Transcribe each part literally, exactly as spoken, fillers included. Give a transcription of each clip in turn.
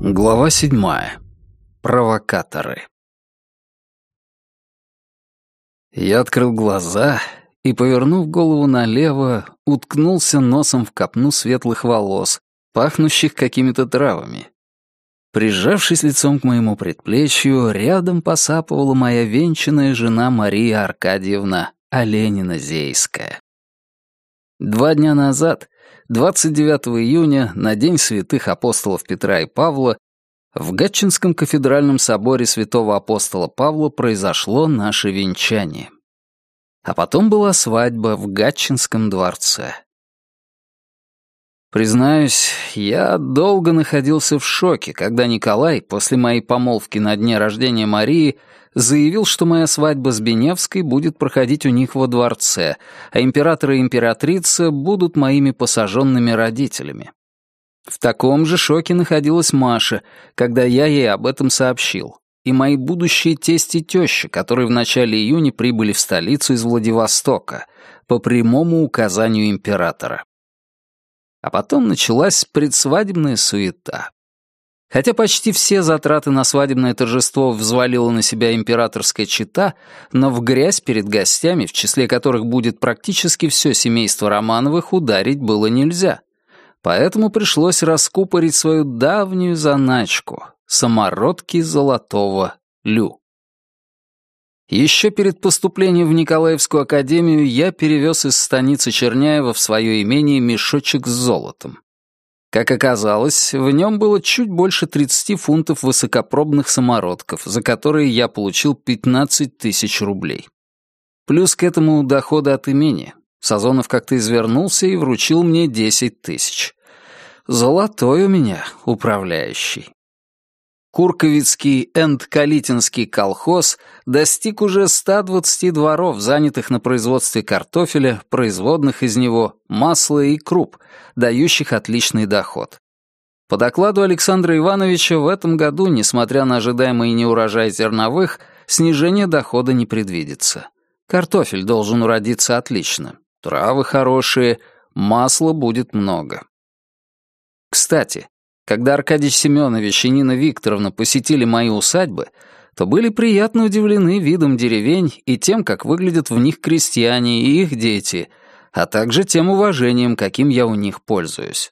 Глава седьмая. Провокаторы. Я открыл глаза и, повернув голову налево, уткнулся носом в копну светлых волос, пахнущих какими-то травами. Прижавшись лицом к моему предплечью, рядом посапывала моя венчанная жена Мария Аркадьевна Оленина-Зейская. Два дня назад, двадцать девятого июня, на День святых апостолов Петра и Павла, в Гатчинском кафедральном соборе святого апостола Павла произошло наше венчание. А потом была свадьба в Гатчинском дворце. Признаюсь, я долго находился в шоке, когда Николай, после моей помолвки на дне рождения Марии, заявил, что моя свадьба с Беневской будет проходить у них во дворце, а император и императрица будут моими посаженными родителями. В таком же шоке находилась Маша, когда я ей об этом сообщил, и мои будущие тесть и теща, которые в начале июня прибыли в столицу из Владивостока по прямому указанию императора. А потом началась предсвадебная суета. Хотя почти все затраты на свадебное торжество взвалила на себя императорская чета, но в грязь перед гостями, в числе которых будет практически все семейство Романовых, ударить было нельзя. Поэтому пришлось раскупорить свою давнюю заначку — самородки золотого лю. Еще перед поступлением в Николаевскую академию я перевез из станицы Черняева в свое имение мешочек с золотом. Как оказалось, в нем было чуть больше тридцати фунтов высокопробных самородков, за которые я получил пятнадцать тысяч рублей. Плюс к этому доходы от имения. Сазонов как-то извернулся и вручил мне десять тысяч. Золотой у меня управляющий. Курковицкий энд-Калитинский колхоз достиг уже ста двадцати дворов, занятых на производстве картофеля, производных из него, масла и круп, дающих отличный доход. По докладу Александра Ивановича, в этом году, несмотря на ожидаемый неурожай зерновых, снижение дохода не предвидится. Картофель должен уродиться отлично, травы хорошие, масла будет много. Кстати, когда Аркадий Семенович и Нина Викторовна посетили мои усадьбы, то были приятно удивлены видом деревень и тем, как выглядят в них крестьяне и их дети, а также тем уважением, каким я у них пользуюсь.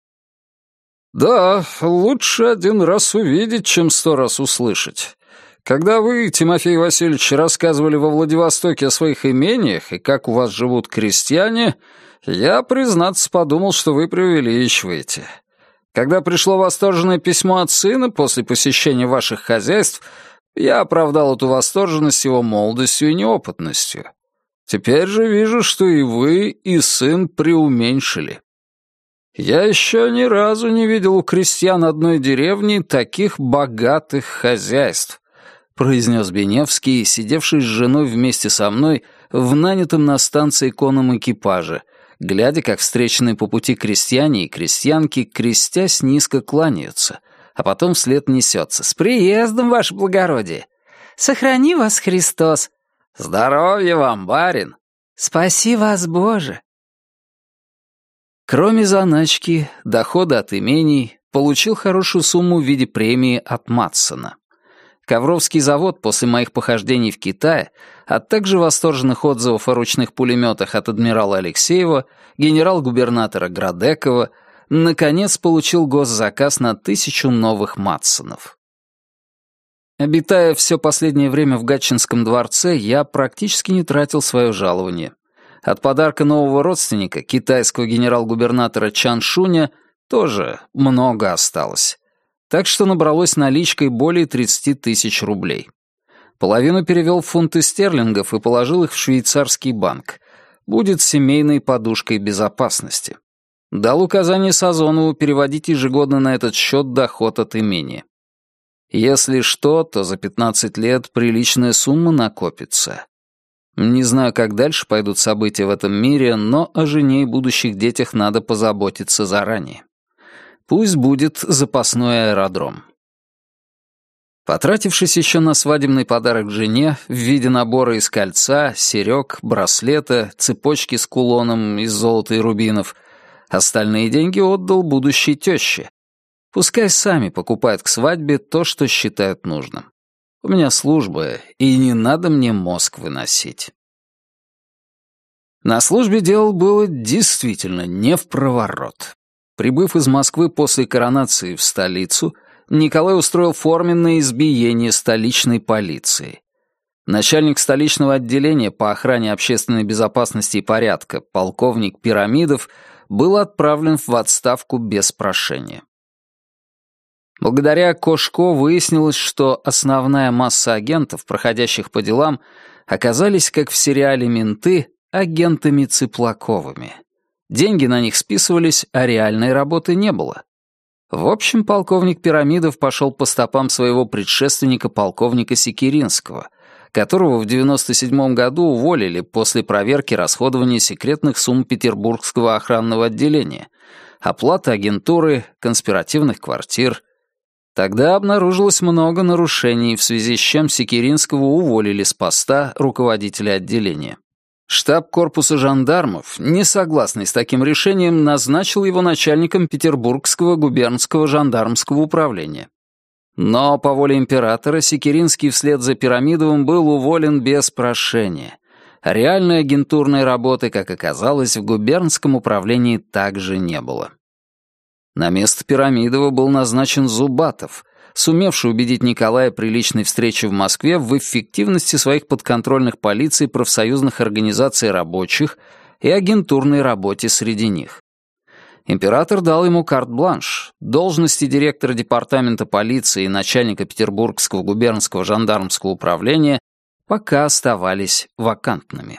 «Да, лучше один раз увидеть, чем сто раз услышать. Когда вы, Тимофей Васильевич, рассказывали во Владивостоке о своих имениях и как у вас живут крестьяне, я, признаться, подумал, что вы преувеличиваете. Когда пришло восторженное письмо от сына после посещения ваших хозяйств, я оправдал эту восторженность его молодостью и неопытностью. Теперь же вижу, что и вы, и сын преуменьшили. Я еще ни разу не видел у крестьян одной деревни таких богатых хозяйств», произнес Беневский, сидевший с женой вместе со мной в нанятом на станции конном экипаже, глядя, как встреченные по пути крестьяне и крестьянки, крестясь, низко кланяются, а потом вслед несется: «С приездом, ваше благородие! Сохрани вас Христос! Здоровья вам, барин! Спаси вас, Боже!» Кроме заначки, дохода от имений, получил хорошую сумму в виде премии от Матсона. Ковровский завод после моих похождений в Китае, а также восторженных отзывов о ручных пулеметах от адмирала Алексеева, генерал-губернатора Градекова, наконец получил госзаказ на тысячу новых Матсонов. Обитая все последнее время в Гатчинском дворце, я практически не тратил свое жалование. От подарка нового родственника, китайского генерал-губернатора Чан Шуня, тоже много осталось. Так что набралось наличкой более тридцати тысяч рублей. Половину перевел в фунты стерлингов и положил их в швейцарский банк. Будет семейной подушкой безопасности. Дал указание Сазонову переводить ежегодно на этот счет доход от имения. Если что, то за пятнадцать лет приличная сумма накопится. Не знаю, как дальше пойдут события в этом мире, но о жене и будущих детях надо позаботиться заранее. Пусть будет запасной аэродром. Потратившись еще на свадебный подарок жене в виде набора из кольца, серег, браслета, цепочки с кулоном из золота и рубинов, остальные деньги отдал будущей теще. Пускай сами покупают к свадьбе то, что считают нужным. У меня служба, и не надо мне мозг выносить. На службе дело было действительно не впроворот. Прибыв из Москвы после коронации в столицу, Николай устроил форменное избиение столичной полиции. Начальник столичного отделения по охране общественной безопасности и порядка, полковник Пирамидов, был отправлен в отставку без прошения. Благодаря Кошко выяснилось, что основная масса агентов, проходящих по делам, оказались, как в сериале «Менты», агентами Цыплаковыми. Деньги на них списывались, а реальной работы не было. В общем, полковник Пирамидов пошел по стопам своего предшественника полковника Секиринского, которого в девяносто седьмом году уволили после проверки расходования секретных сумм Петербургского охранного отделения, оплаты агентуры, конспиративных квартир. Тогда обнаружилось много нарушений, в связи с чем Секиринского уволили с поста руководителя отделения. Штаб корпуса жандармов, не согласный с таким решением, назначил его начальником Петербургского губернского жандармского управления. Но по воле императора Секиринский вслед за Пирамидовым был уволен без прошения. Реальной агентурной работы, как оказалось, в губернском управлении также не было. На место Пирамидова был назначен Зубатов, сумевший убедить Николая при личной встрече в Москве в эффективности своих подконтрольных полиции профсоюзных организаций рабочих и агентурной работе среди них. Император дал ему карт-бланш. Должности директора департамента полиции и начальника Петербургского губернского жандармского управления пока оставались вакантными.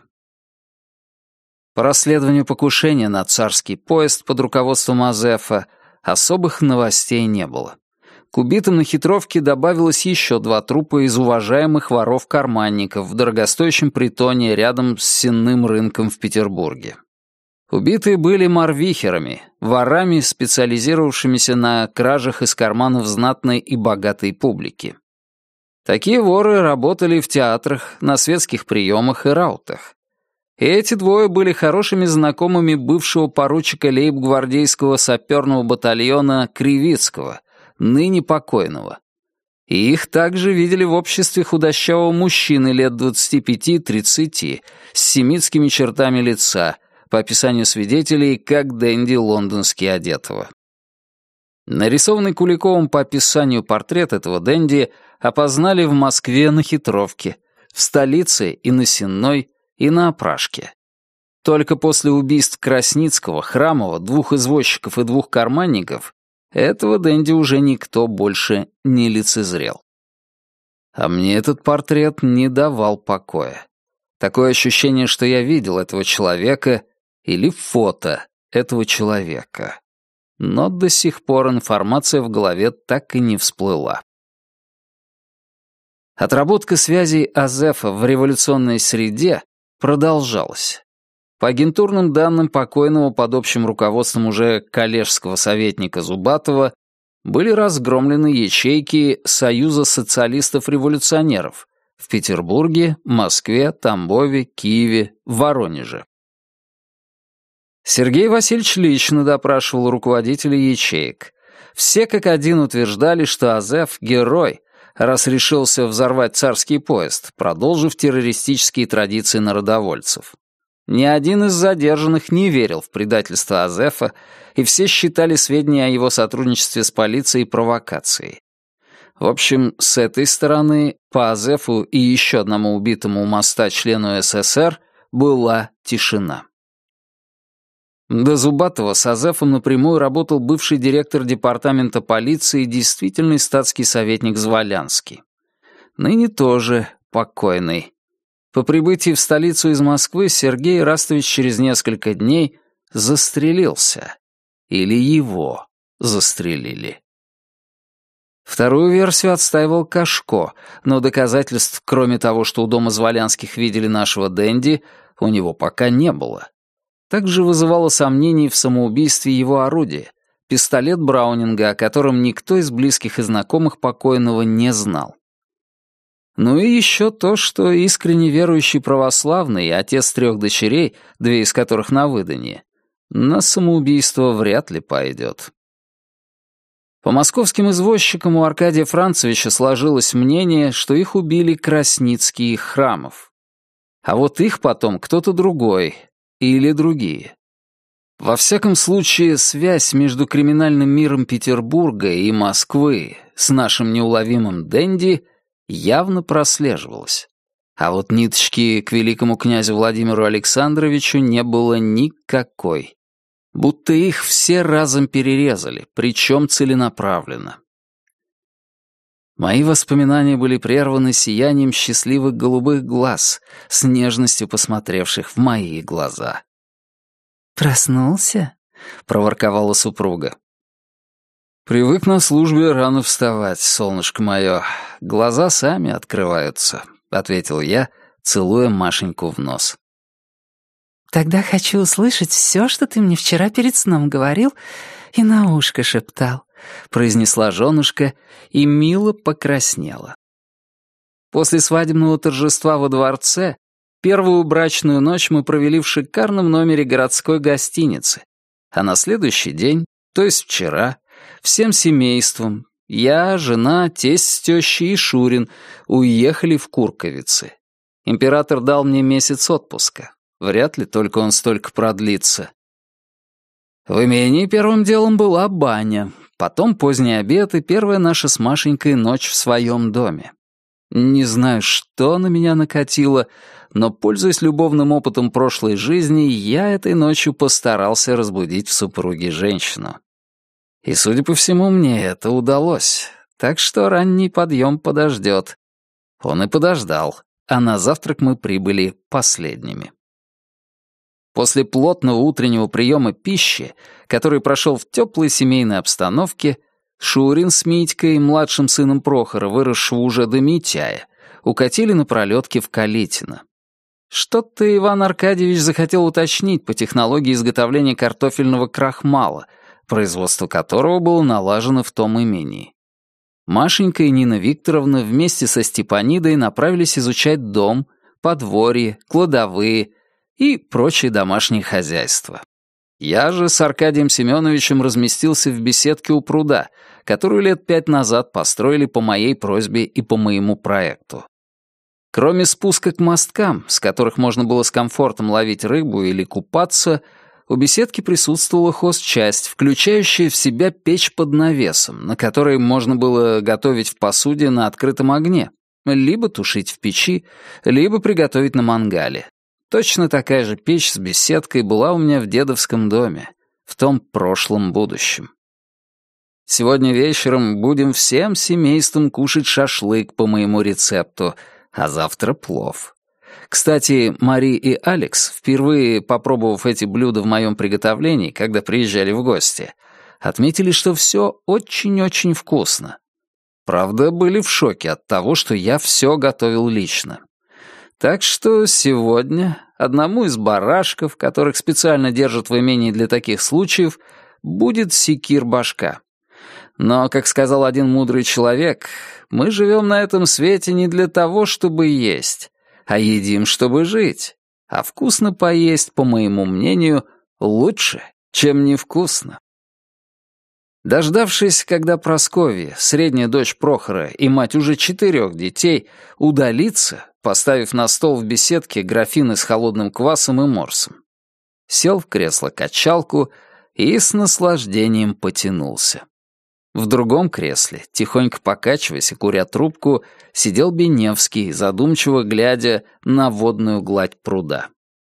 По расследованию покушения на царский поезд под руководством Азефа особых новостей не было. К убитым на хитровке добавилось еще два трупа из уважаемых воров-карманников в дорогостоящем притоне рядом с сенным рынком в Петербурге. Убитые были марвихерами, ворами, специализировавшимися на кражах из карманов знатной и богатой публики. Такие воры работали в театрах, на светских приемах и раутах. И эти двое были хорошими знакомыми бывшего поручика лейб-гвардейского саперного батальона Кривицкого, ныне покойного. И их также видели в обществе худощавого мужчины лет двадцати пяти-тридцати, с семитскими чертами лица, по описанию свидетелей, как денди лондонски одетого. Нарисованный Куликовым по описанию портрет этого денди опознали в Москве на хитровке, в столице и на Сенной, и на Опрашке. Только после убийств Красницкого, Храмова, двух извозчиков и двух карманников этого денди уже никто больше не лицезрел. А мне этот портрет не давал покоя. Такое ощущение, что я видел этого человека или фото этого человека. Но до сих пор информация в голове так и не всплыла. Отработка связей Азефа в революционной среде продолжалась. По агентурным данным покойного под общим руководством уже коллежского советника Зубатова были разгромлены ячейки Союза социалистов-революционеров в Петербурге, Москве, Тамбове, Киеве, Воронеже. Сергей Васильевич лично допрашивал руководителей ячеек. Все как один утверждали, что Азеф — герой, раз решился взорвать царский поезд, продолжив террористические традиции народовольцев. Ни один из задержанных не верил в предательство Азефа, и все считали сведения о его сотрудничестве с полицией провокацией. В общем, с этой стороны по Азефу и еще одному убитому у моста члену СССР была тишина. До Зубатова с Азефом напрямую работал бывший директор департамента полиции и действительный статский советник Зволянский. Ныне тоже покойный. По прибытии в столицу из Москвы Сергей Растович через несколько дней застрелился. Или его застрелили. Вторую версию отстаивал Кошко, но доказательств, кроме того, что у дома Зволянских видели нашего денди, у него пока не было. Также вызывало сомнений в самоубийстве его орудие — пистолет Браунинга, о котором никто из близких и знакомых покойного не знал. Ну и еще то, что искренне верующий православный, отец трех дочерей, две из которых на выданье, на самоубийство вряд ли пойдет. По московским извозчикам у Аркадия Францевича сложилось мнение, что их убили Красницкий и Храмов. А вот их потом кто-то другой или другие. Во всяком случае, связь между криминальным миром Петербурга и Москвы с нашим неуловимым Дэнди явно прослеживалась. А вот ниточки к великому князю Владимиру Александровичу не было никакой. Будто их все разом перерезали, причем целенаправленно. Мои воспоминания были прерваны сиянием счастливых голубых глаз, с нежностью посмотревших в мои глаза. «Проснулся?» — проворковала супруга. «Привык на службе рано вставать, солнышко мое. Глаза сами открываются», — ответил я, целуя Машеньку в нос. «Тогда хочу услышать все, что ты мне вчера перед сном говорил и на ушко шептал», — произнесла женушка и мило покраснела. После свадебного торжества во дворце первую брачную ночь мы провели в шикарном номере городской гостиницы, а на следующий день, то есть вчера, всем семейством, я, жена, тесть с тещей и Шурин, уехали в Курковицы. Император дал мне месяц отпуска. Вряд ли только он столько продлится. В имении первым делом была баня, потом поздний обед и первая наша с Машенькой ночь в своем доме. Не знаю, что на меня накатило, но, пользуясь любовным опытом прошлой жизни, я этой ночью постарался разбудить в супруге женщину. И, судя по всему, мне это удалось, так что ранний подъем подождет. Он и подождал, а на завтрак мы прибыли последними. После плотного утреннего приема пищи, который прошел в теплой семейной обстановке, Шурин с Митькой, младшим сыном Прохора, выросшего уже до Митяя, укатили на пролетке в Калитино. Что-то Иван Аркадьевич захотел уточнить по технологии изготовления картофельного крахмала, производство которого было налажено в том имении. Машенька и Нина Викторовна вместе со Степанидой направились изучать дом, подворье, кладовые и прочее домашнее хозяйство. Я же с Аркадием Семеновичем разместился в беседке у пруда, которую лет пять назад построили по моей просьбе и по моему проекту. Кроме спуска к мосткам, с которых можно было с комфортом ловить рыбу или купаться, у беседки присутствовала хозчасть, включающая в себя печь под навесом, на которой можно было готовить в посуде на открытом огне, либо тушить в печи, либо приготовить на мангале. Точно такая же печь с беседкой была у меня в дедовском доме, в том прошлом будущем. Сегодня вечером будем всем семейством кушать шашлык по моему рецепту, а завтра плов. Кстати, Мари и Алекс, впервые попробовав эти блюда в моем приготовлении, когда приезжали в гости, отметили, что все очень-очень вкусно. Правда, были в шоке от того, что я все готовил лично. Так что сегодня одному из барашков, которых специально держат в имении для таких случаев, будет секир-башка. Но, как сказал один мудрый человек, мы живем на этом свете не для того, чтобы есть, а едим, чтобы жить. А вкусно поесть, по моему мнению, лучше, чем невкусно. Дождавшись, когда Прасковья, средняя дочь Прохора и мать уже четырех детей, удалится, поставив на стол в беседке графины с холодным квасом и морсом, сел в кресло-качалку и с наслаждением потянулся. В другом кресле, тихонько покачиваясь и куря трубку, сидел Беневский, задумчиво глядя на водную гладь пруда.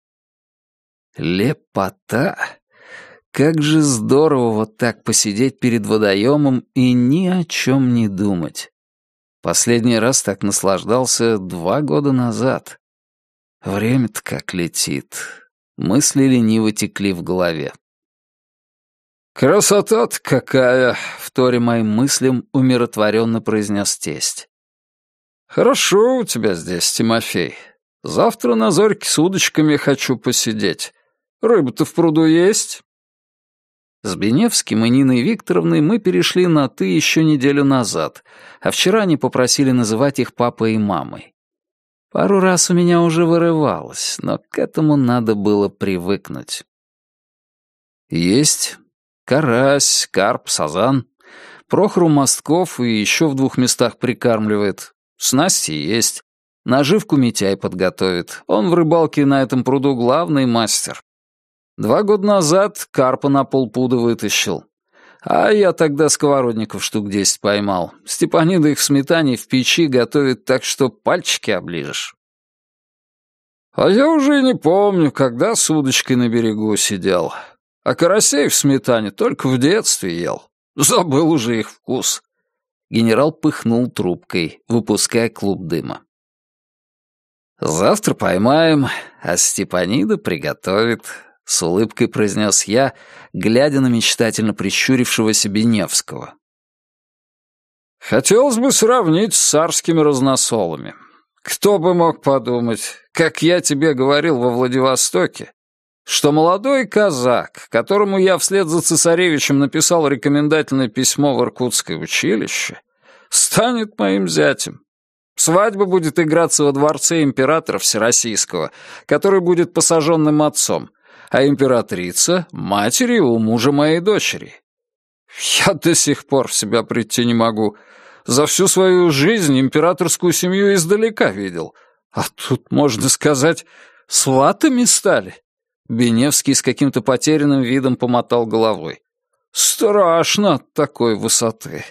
Лепота! Как же здорово вот так посидеть перед водоемом и ни о чем не думать. Последний раз так наслаждался два года назад. Время-то как летит. Мысли лениво текли в голове. «Красота-то какая!» — вторя моим мыслям умиротворенно произнес тесть. «Хорошо у тебя здесь, Тимофей. Завтра на зорьке с удочками хочу посидеть. Рыба-то в пруду есть?» С Беневским и Ниной Викторовной мы перешли на «ты» еще неделю назад, а вчера они попросили называть их папой и мамой. Пару раз у меня уже вырывалось, но к этому надо было привыкнуть. Есть карась, карп, сазан. Прохору мостков и еще в двух местах прикармливает. Снасти есть. Наживку Митяй подготовит. Он в рыбалке на этом пруду главный мастер. Два года назад карпа на полпуда вытащил. А я тогда сковородников штук десять поймал. Степанида их в сметане в печи готовит так, что пальчики оближешь. А я уже не помню, когда с удочкой на берегу сидел. А карасей в сметане только в детстве ел. Забыл уже их вкус. Генерал пыхнул трубкой, выпуская клуб дыма. «Завтра поймаем, а Степанида приготовит», — с улыбкой произнес я, глядя на мечтательно прищурившегося Беневского. «Хотелось бы сравнить с царскими разносолами. Кто бы мог подумать, как я тебе говорил во Владивостоке, что молодой казак, которому я вслед за цесаревичем написал рекомендательное письмо в Иркутское училище, станет моим зятем. Свадьба будет играться во дворце императора Всероссийского, который будет посаженным отцом, а императрица — матерью у мужа моей дочери. Я до сих пор в себя прийти не могу. За всю свою жизнь императорскую семью издалека видел. А тут, можно сказать, сватами стали». Беневский с каким-то потерянным видом помотал головой. «Страшно от такой высоты».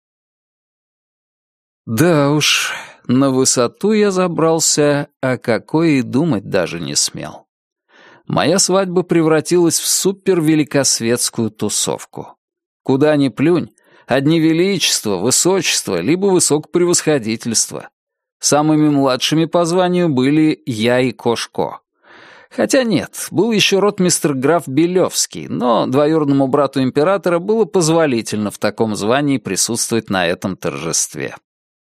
Да уж, на высоту я забрался, а какой и думать даже не смел. Моя свадьба превратилась в супервеликосветскую тусовку. Куда ни плюнь, одни величества, высочества, либо высокопревосходительства. Самыми младшими по званию были я и Кошко. Хотя нет, был еще ротмистр граф Белевский, но двоюродному брату императора было позволительно в таком звании присутствовать на этом торжестве.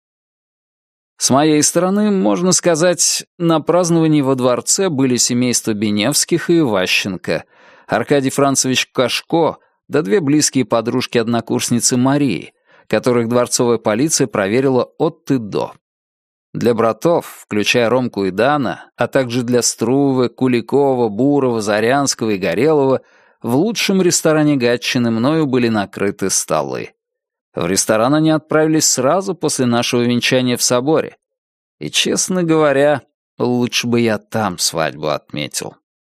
С моей стороны, можно сказать, на праздновании во дворце были семейства Беневских и Иващенко, Аркадий Францевич Кошко, да две близкие подружки-однокурсницы Марии, которых дворцовая полиция проверила от и до. Для братов, включая Ромку и Дана, а также для Струвы, Куликова, Бурова, Зарянского и Горелого, в лучшем ресторане Гатчины мною были накрыты столы. В ресторан они отправились сразу после нашего венчания в соборе. И, честно говоря, лучше бы я там свадьбу отметил.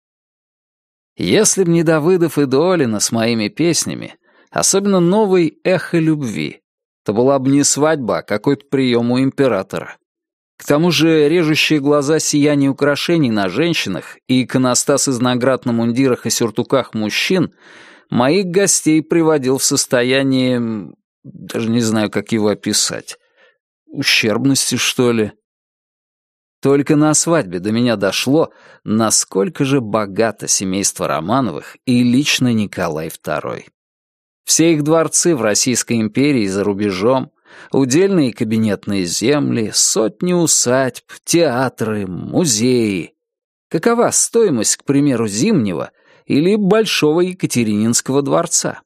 Если б не Давыдов и Долина с моими песнями, особенно новый «Эхо любви», то была бы не свадьба, а какой-то прием у императора. К тому же режущие глаза сияние украшений на женщинах и иконостас из наград на мундирах и сюртуках мужчин моих гостей приводил в состояние... даже не знаю, как его описать. Ущербности, что ли? Только на свадьбе до меня дошло, насколько же богато семейство Романовых и лично Николай второй. Все их дворцы в Российской империи и за рубежом, удельные кабинетные земли, сотни усадьб, театры, музеи. Какова стоимость, к примеру, Зимнего или Большого Екатерининского дворца?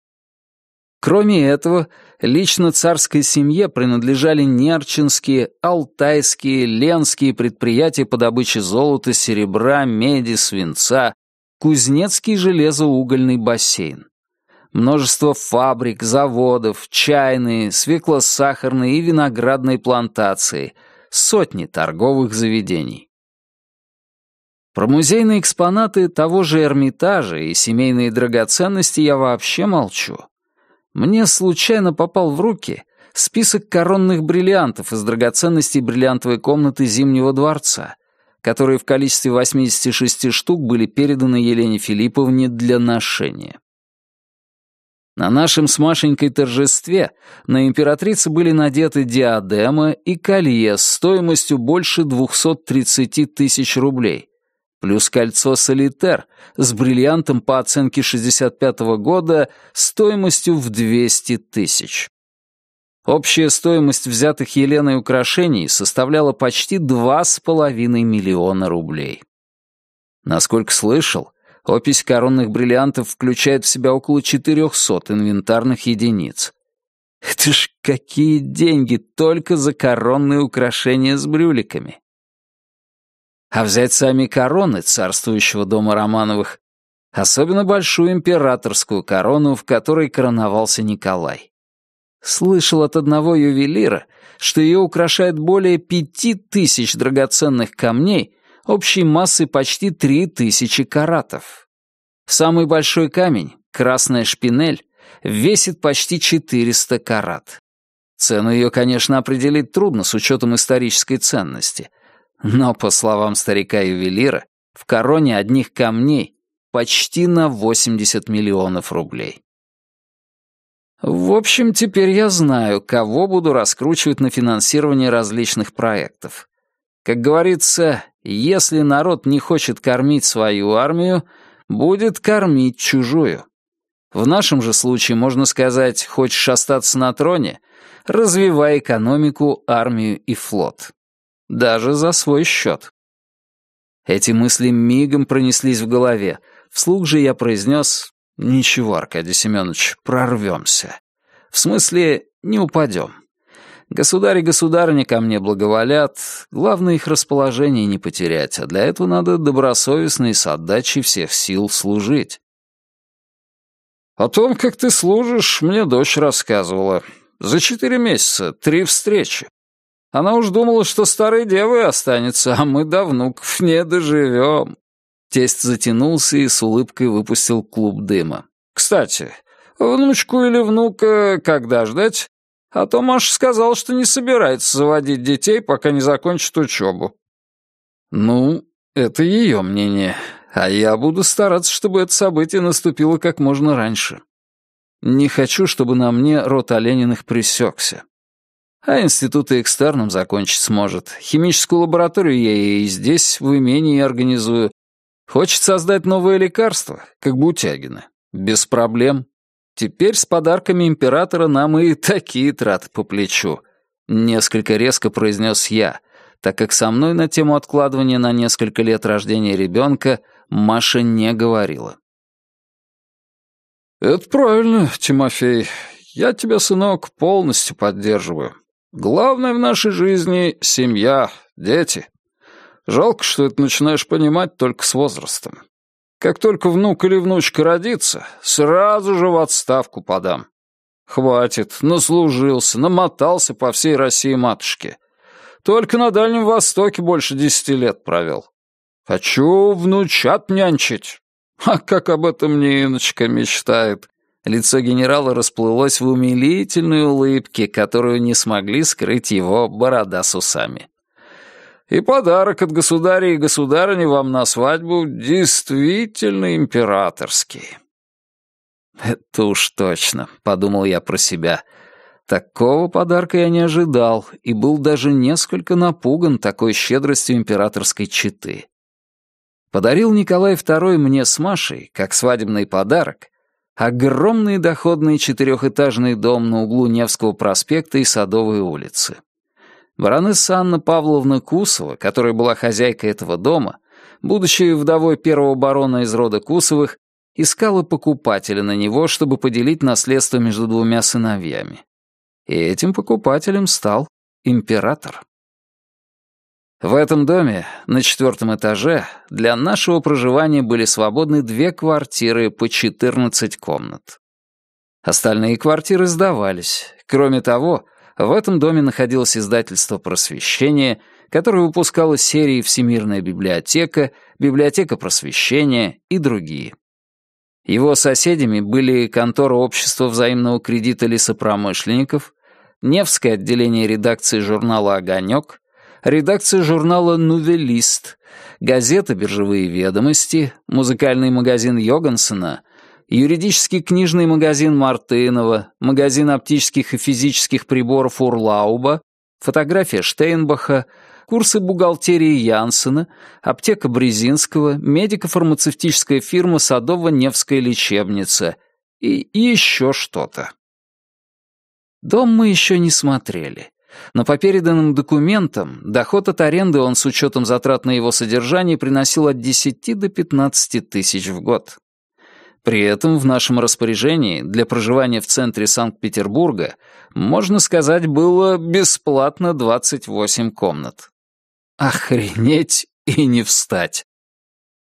Кроме этого, лично царской семье принадлежали нерчинские, алтайские, ленские предприятия по добыче золота, серебра, меди, свинца, Кузнецкий железоугольный бассейн. Множество фабрик, заводов, чайные, свекло-сахарные и виноградные плантации, сотни торговых заведений. Про музейные экспонаты того же Эрмитажа и семейные драгоценности я вообще молчу. Мне случайно попал в руки список коронных бриллиантов из драгоценностей бриллиантовой комнаты Зимнего дворца, которые в количестве восьмидесяти шести штук были переданы Елене Филипповне для ношения. На нашем с Машенькой торжестве на императрице были надеты диадема и колье с стоимостью больше двухсот тридцати тысяч рублей, плюс кольцо солитер с бриллиантом по оценке шестьдесят пятого года стоимостью в двести тысяч. Общая стоимость взятых Еленой украшений составляла почти два с половиной миллиона рублей. Насколько слышал, опись коронных бриллиантов включает в себя около четырехсот инвентарных единиц. Это ж какие деньги только за коронные украшения с брюликами! А взять сами короны царствующего дома Романовых, особенно большую императорскую корону, в которой короновался Николай. Слышал от одного ювелира, что ее украшает более пяти тысяч драгоценных камней общей массой почти три тысячи каратов. Самый большой камень, красная шпинель, весит почти четыреста карат. Цену ее, конечно, определить трудно с учетом исторической ценности. Но, по словам старика-ювелира, в короне одних камней почти на восемьдесят миллионов рублей. В общем, теперь я знаю, кого буду раскручивать на финансирование различных проектов. Как говорится, если народ не хочет кормить свою армию, будет кормить чужую. В нашем же случае можно сказать, хочешь остаться на троне, развивай экономику, армию и флот. Даже за свой счет. Эти мысли мигом пронеслись в голове. Вслух же я произнес: «Ничего, Аркадий Семенович, прорвемся. В смысле, не упадем. Государь и государыня ко мне благоволят, главное их расположение не потерять, а для этого надо добросовестно и с отдачей всех сил служить». «О том, как ты служишь, мне дочь рассказывала. За четыре месяца три встречи. Она уж думала, что старой девой останется, а мы до внуков не доживем». Тесть затянулся и с улыбкой выпустил клуб дыма. «Кстати, внучку или внука когда ждать? А то Маша сказала, что не собирается заводить детей, пока не закончит учебу». «Ну, это ее мнение, а я буду стараться, чтобы это событие наступило как можно раньше. Не хочу, чтобы на мне род Олениных пресекся. А институт и экстерном закончить сможет. Химическую лабораторию я и здесь, в имении, организую. Хочет создать новое лекарство, как Бутягина. Без проблем. Теперь с подарками императора нам и такие траты по плечу. Несколько резко произнес я, так как со мной на тему откладывания на несколько лет рождения ребенка Маша не говорила. «Это правильно, Тимофей. Я тебя, сынок, полностью поддерживаю. Главное в нашей жизни — семья, дети. Жалко, что это начинаешь понимать только с возрастом. Как только внук или внучка родится, сразу же в отставку подам. Хватит, наслужился, намотался по всей России матушке. Только на Дальнем Востоке больше десяти лет провел. Хочу внучат нянчить. А как об этом Ниночка мечтает». Лицо генерала расплылось в умилительной улыбке, которую не смогли скрыть его борода с усами. «И подарок от государя и государыни вам на свадьбу действительно императорский». «Это уж точно», — подумал я про себя. Такого подарка я не ожидал и был даже несколько напуган такой щедростью императорской четы. Подарил Николай второй мне с Машей, как свадебный подарок, огромный доходный четырехэтажный дом на углу Невского проспекта и Садовой улицы. Баронесса Анна Павловна Кусова, которая была хозяйкой этого дома, будучи вдовой первого барона из рода Кусовых, искала покупателя на него, чтобы поделить наследство между двумя сыновьями. И этим покупателем стал император. В этом доме, на четвертом этаже, для нашего проживания были свободны две квартиры по четырнадцать комнат. Остальные квартиры сдавались. Кроме того, в этом доме находилось издательство «Просвещение», которое выпускало серии «Всемирная библиотека», «Библиотека просвещения» и другие. Его соседями были контора Общества взаимного кредита лесопромышленников, Невское отделение редакции журнала «Огонек», редакция журнала «Нувелист», газета «Биржевые ведомости», музыкальный магазин Йогансена, юридический книжный магазин Мартынова, магазин оптических и физических приборов Урлауба, фотография Штейнбаха, курсы бухгалтерии Янсена, аптека Брезинского, медико-фармацевтическая фирма Садово-Невская лечебница и еще что-то. Дом мы еще не смотрели. Но по переданным документам, доход от аренды он с учетом затрат на его содержание приносил от десяти до пятнадцати тысяч в год. При этом в нашем распоряжении для проживания в центре Санкт-Петербурга, можно сказать, было бесплатно двадцать восемь комнат. Охренеть и не встать.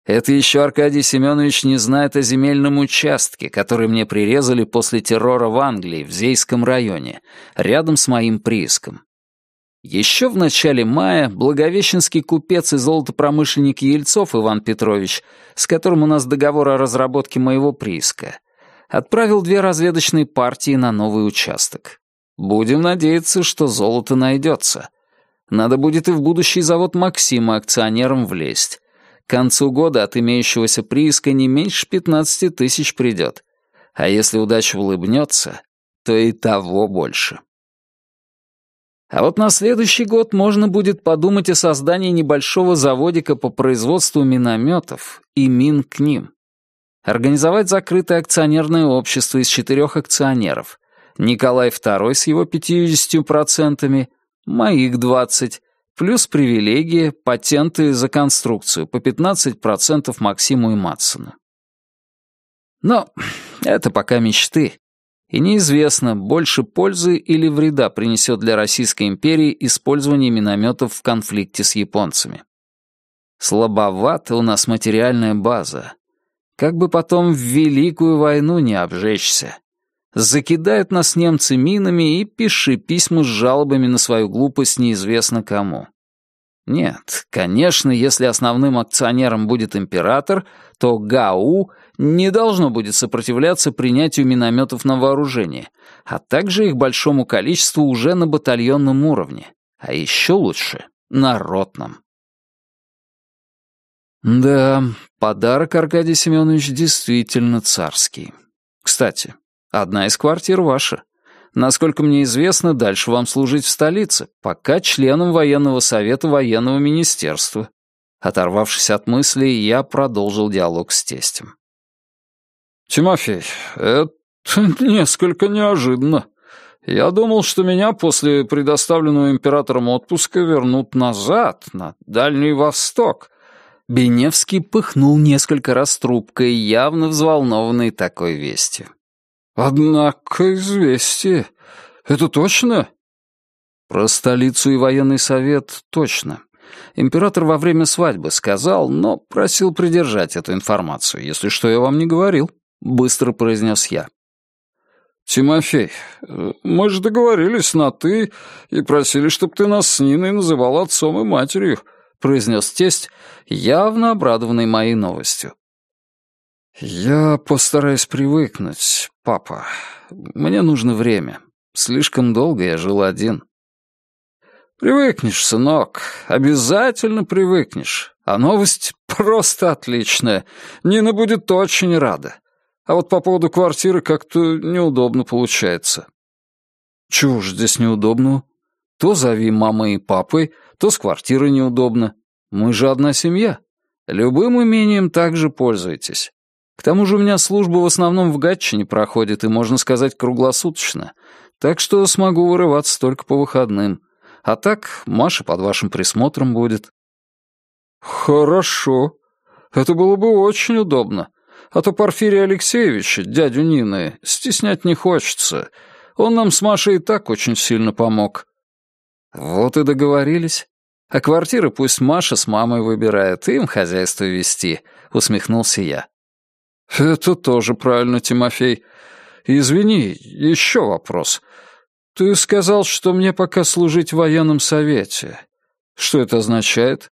Это еще Аркадий Семенович не знает о земельном участке, который мне прирезали после террора в Англии, в Зейском районе, рядом с моим прииском. Еще в начале мая благовещенский купец и золотопромышленник Ельцов Иван Петрович, с которым у нас договор о разработке моего прииска, отправил две разведочные партии на новый участок. Будем надеяться, что золото найдется. Надо будет и в будущий завод Максима акционерам влезть. К концу года от имеющегося прииска не меньше пятнадцати тысяч придет. А если удача улыбнется, то и того больше. А вот на следующий год можно будет подумать о создании небольшого заводика по производству минометов и мин к ним. Организовать закрытое акционерное общество из четырех акционеров. Николай второй с его пятьюдесятью процентами, моих двадцать, плюс привилегии, патенты за конструкцию по пятнадцать процентов Максиму и Матсону. Но это пока мечты, и неизвестно, больше пользы или вреда принесет для Российской империи использование минометов в конфликте с японцами. Слабовата у нас материальная база. Как бы потом в Великую войну не обжечься. Закидают нас немцы минами и пиши письма с жалобами на свою глупость неизвестно кому. Нет, конечно, если основным акционером будет император, то ГАУ не должно будет сопротивляться принятию минометов на вооружение, а также их большому количеству уже на батальонном уровне, а еще лучше — на ротном. Да, подарок, Аркадий Семенович, действительно царский. Кстати, одна из квартир ваша. Насколько мне известно, дальше вам служить в столице, пока членом военного совета военного министерства. Оторвавшись от мыслей, я продолжил диалог с тестем. «Тимофей, это несколько неожиданно. Я думал, что меня после предоставленного императором отпуска вернут назад, на Дальний Восток». Беневский пыхнул несколько раз трубкой, явно взволнованный такой вестью. «Однако известие. Это точно?» «Про столицу и военный совет точно. Император во время свадьбы сказал, но просил придержать эту информацию, если что я вам не говорил», — быстро произнес я. «Тимофей, мы же договорились на «ты» и просили, чтобы ты нас с Ниной называл отцом и матерью», — произнес тесть, явно обрадованный моей новостью. «Я постараюсь привыкнуть, папа. Мне нужно время. Слишком долго я жил один». «Привыкнешь, сынок, обязательно привыкнешь. А новость просто отличная. Нина будет очень рада. А вот по поводу квартиры как-то неудобно получается». «Чего ж здесь неудобного? То зови мамой и папой, то с квартирой неудобно. Мы же одна семья. Любым имением также пользуйтесь. К тому же у меня служба в основном в Гатчине проходит и, можно сказать, круглосуточно, так что смогу вырываться только по выходным. А так Маша под вашим присмотром будет». «Хорошо. Это было бы очень удобно. А то Порфирия Алексеевича, дядю Нины, стеснять не хочется. Он нам с Машей и так очень сильно помог». «Вот и договорились. А квартиры пусть Маша с мамой выбирает, им хозяйство вести», — усмехнулся я. «Это тоже правильно, Тимофей. Извини, еще вопрос. Ты сказал, что мне пока служить в военном совете. Что это означает?»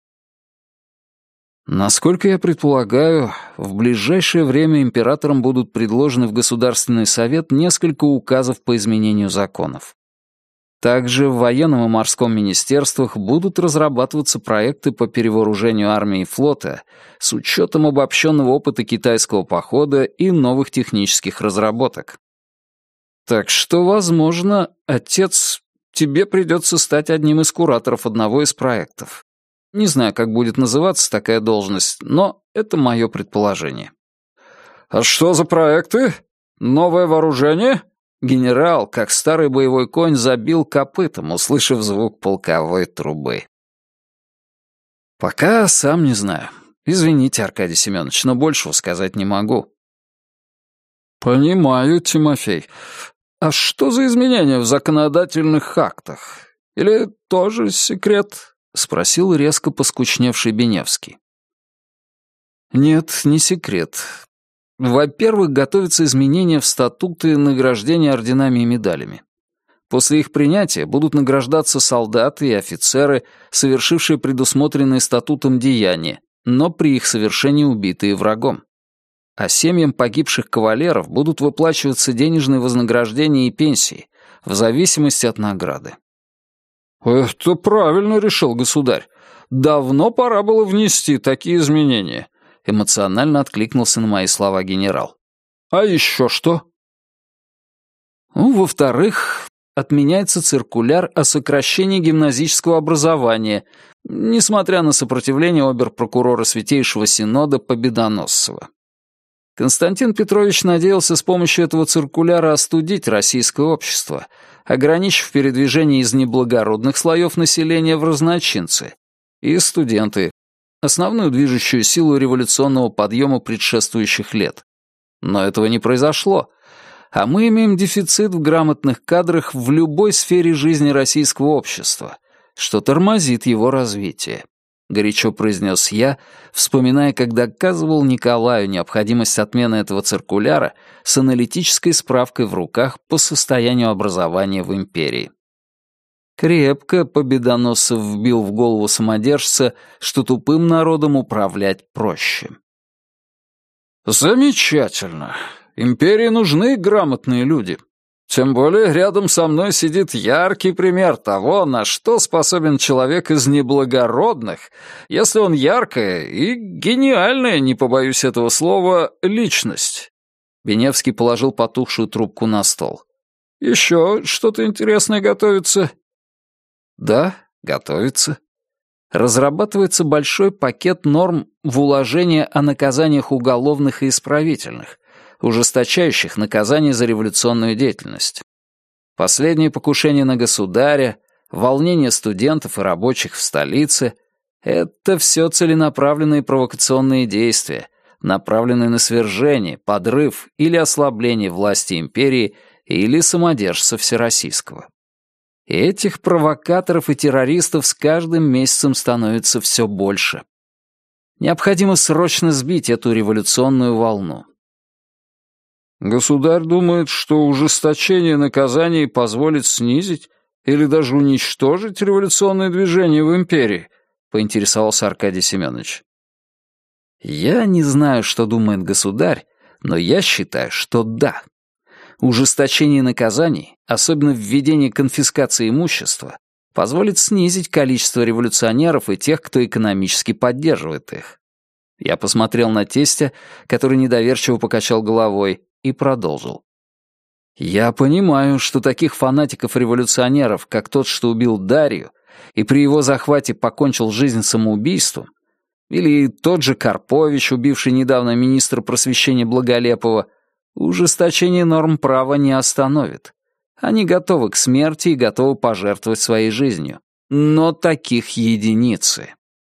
«Насколько я предполагаю, в ближайшее время императорам будут предложены в Государственный совет несколько указов по изменению законов. Также в военном и морском министерствах будут разрабатываться проекты по перевооружению армии и флота с учетом обобщенного опыта китайского похода и новых технических разработок. Так что, возможно, отец, тебе придется стать одним из кураторов одного из проектов. Не знаю, как будет называться такая должность, но это мое предположение». «А что за проекты? Новое вооружение?» Генерал, как старый боевой конь, забил копытом, услышав звук полковой трубы. «Пока сам не знаю. Извините, Аркадий Семенович, но большего сказать не могу». «Понимаю, Тимофей. А что за изменения в законодательных актах? Или тоже секрет?» — спросил резко поскучневший Беневский. Нет, не секрет. Во-первых, готовятся изменения в статуты награждения орденами и медалями. После их принятия будут награждаться солдаты и офицеры, совершившие предусмотренные статутом деяния, но при их совершении убитые врагом. А семьям погибших кавалеров будут выплачиваться денежные вознаграждения и пенсии, в зависимости от награды. «Это правильно решил государь. Давно пора было внести такие изменения», — эмоционально откликнулся на мои слова генерал. «А еще что?» «Ну, во-вторых, отменяется циркуляр о сокращении гимназического образования, несмотря на сопротивление обер-прокурора Святейшего Синода Победоносцева. Константин Петрович надеялся с помощью этого циркуляра остудить российское общество, ограничив передвижение из неблагородных слоев населения в разночинцы и студенты, основную движущую силу революционного подъема предшествующих лет. Но этого не произошло, а мы имеем дефицит в грамотных кадрах в любой сфере жизни российского общества, что тормозит его развитие», — горячо произнес я, вспоминая, как доказывал Николаю необходимость отмены этого циркуляра с аналитической справкой в руках по состоянию образования в империи. Крепко Победоносцев вбил в голову самодержца, что тупым народом управлять проще. «Замечательно. Империи нужны грамотные люди. Тем более рядом со мной сидит яркий пример того, на что способен человек из неблагородных, если он яркая и гениальная, не побоюсь этого слова, личность». Беневский положил потухшую трубку на стол. «Еще что-то интересное готовится?» «Да, готовится. Разрабатывается большой пакет норм в уложение о наказаниях уголовных и исправительных, ужесточающих наказания за революционную деятельность. Последние покушения на государя, волнения студентов и рабочих в столице — это все целенаправленные провокационные действия, направленные на свержение, подрыв или ослабление власти империи или самодержца Всероссийского. И этих провокаторов и террористов с каждым месяцем становится все больше. Необходимо срочно сбить эту революционную волну. «Государь думает, что ужесточение наказаний позволит снизить или даже уничтожить революционное движение в империи?» — поинтересовался Аркадий Семенович. «Я не знаю, что думает государь, но я считаю, что да. Ужесточение наказаний, особенно введение конфискации имущества, позволит снизить количество революционеров и тех, кто экономически поддерживает их». Я посмотрел на тестя, который недоверчиво покачал головой, и продолжил. «Я понимаю, что таких фанатиков-революционеров, как тот, что убил Дарью, и при его захвате покончил жизнь самоубийством, или тот же Карпович, убивший недавно министра просвещения Благолепова, ужесточение норм права не остановит. Они готовы к смерти и готовы пожертвовать своей жизнью. Но таких единицы».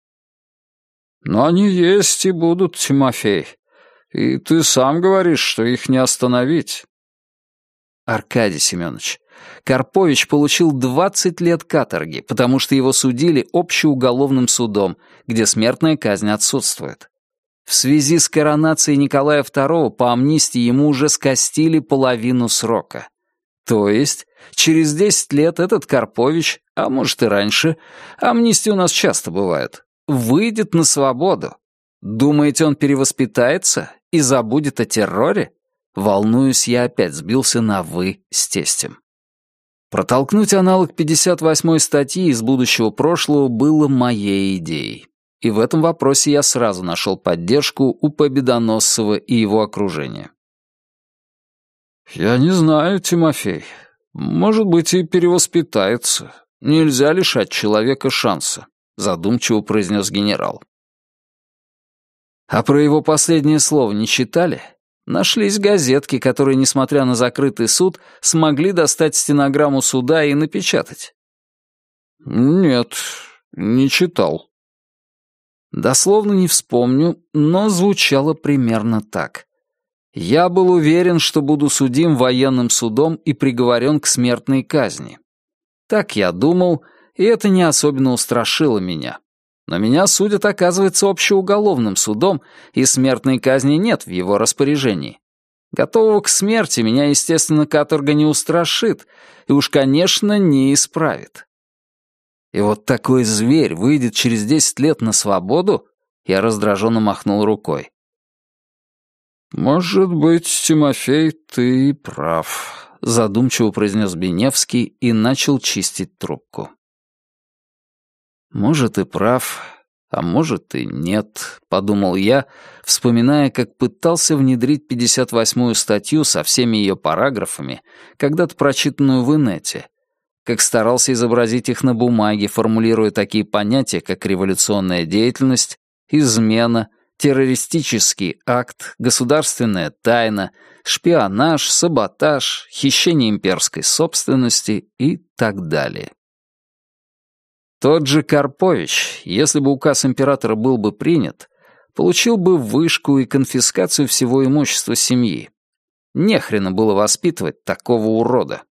«Но они есть и будут, Тимофей. И ты сам говоришь, что их не остановить». «Аркадий Семенович, Карпович получил двадцать лет каторги, потому что его судили общеуголовным судом, где смертная казнь отсутствует. В связи с коронацией Николая второго по амнистии ему уже скостили половину срока. То есть через десять лет этот Карпович, а может и раньше, амнистии у нас часто бывают, выйдет на свободу. Думаете, он перевоспитается и забудет о терроре?» Волнуюсь, я опять сбился на «вы» с тестем. Протолкнуть аналог пятьдесят восьмой статьи из будущего прошлого было моей идеей. И в этом вопросе я сразу нашел поддержку у Победоносцева и его окружения. «Я не знаю, Тимофей. Может быть, и перевоспитается. Нельзя лишать человека шанса», — задумчиво произнес генерал. «А про его последнее слово не читали? Нашлись газетки, которые, несмотря на закрытый суд, смогли достать стенограмму суда и напечатать». «Нет, не читал». Дословно не вспомню, но звучало примерно так. «Я был уверен, что буду судим военным судом и приговорен к смертной казни. Так я думал, и это не особенно устрашило меня. Но меня судят, оказывается, общеуголовным судом, и смертной казни нет в его распоряжении. Готового к смерти меня, естественно, каторга не устрашит и уж, конечно, не исправит. И вот такой зверь выйдет через десять лет на свободу? Я раздраженно махнул рукой. «Может быть, Тимофей, ты прав», — задумчиво произнес Беневский и начал чистить трубку. «Может, и прав, а может, и нет», — подумал я, вспоминая, как пытался внедрить пятьдесят восьмую статью со всеми ее параграфами, когда-то прочитанную в инете, как старался изобразить их на бумаге, формулируя такие понятия, как революционная деятельность, измена, террористический акт, государственная тайна, шпионаж, саботаж, хищение имперской собственности и так далее. Тот же Карпович, если бы указ императора был бы принят, получил бы вышку и конфискацию всего имущества семьи. Нехрена было воспитывать такого урода.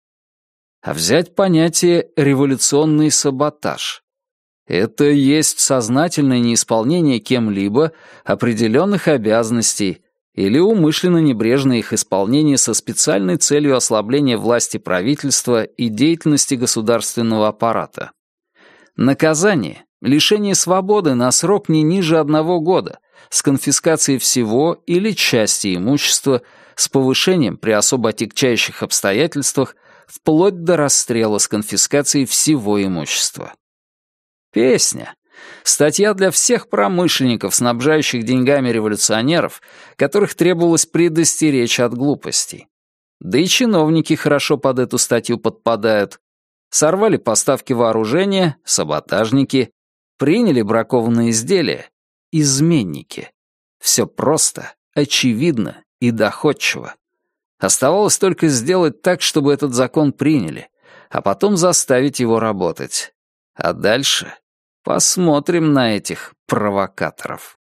А взять понятие «революционный саботаж». Это есть сознательное неисполнение кем-либо определенных обязанностей или умышленно небрежное их исполнение со специальной целью ослабления власти правительства и деятельности государственного аппарата. Наказание — лишение свободы на срок не ниже одного года, с конфискацией всего или части имущества, с повышением при особо отягчающих обстоятельствах вплоть до расстрела с конфискацией всего имущества. Песня. Статья для всех промышленников, снабжающих деньгами революционеров, которых требовалось предостеречь от глупостей. Да и чиновники хорошо под эту статью подпадают. Сорвали поставки вооружения, саботажники, приняли бракованные изделия, изменники. Все просто, очевидно и доходчиво. Оставалось только сделать так, чтобы этот закон приняли, а потом заставить его работать. А дальше посмотрим на этих провокаторов.